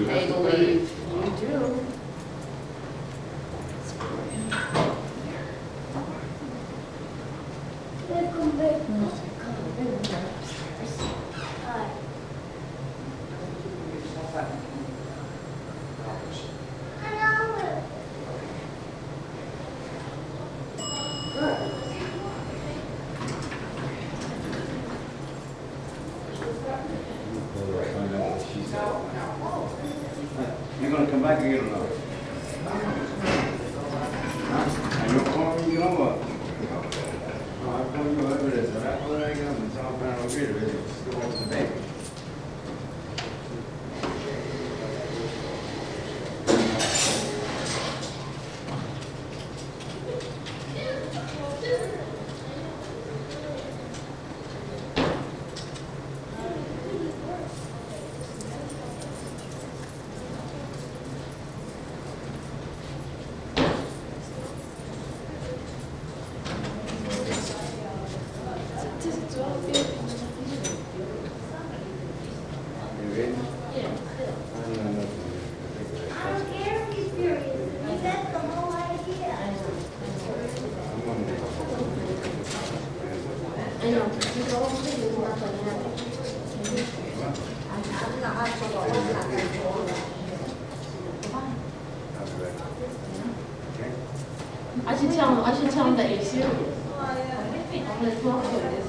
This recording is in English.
paid leave. You do. You're gonna come back again or not? Huh? And you'll call me, you know what? No, I'll call you whatever it is, but I go there again, and tell them I'll get it, just go off the bank. I should tell him that you're serious.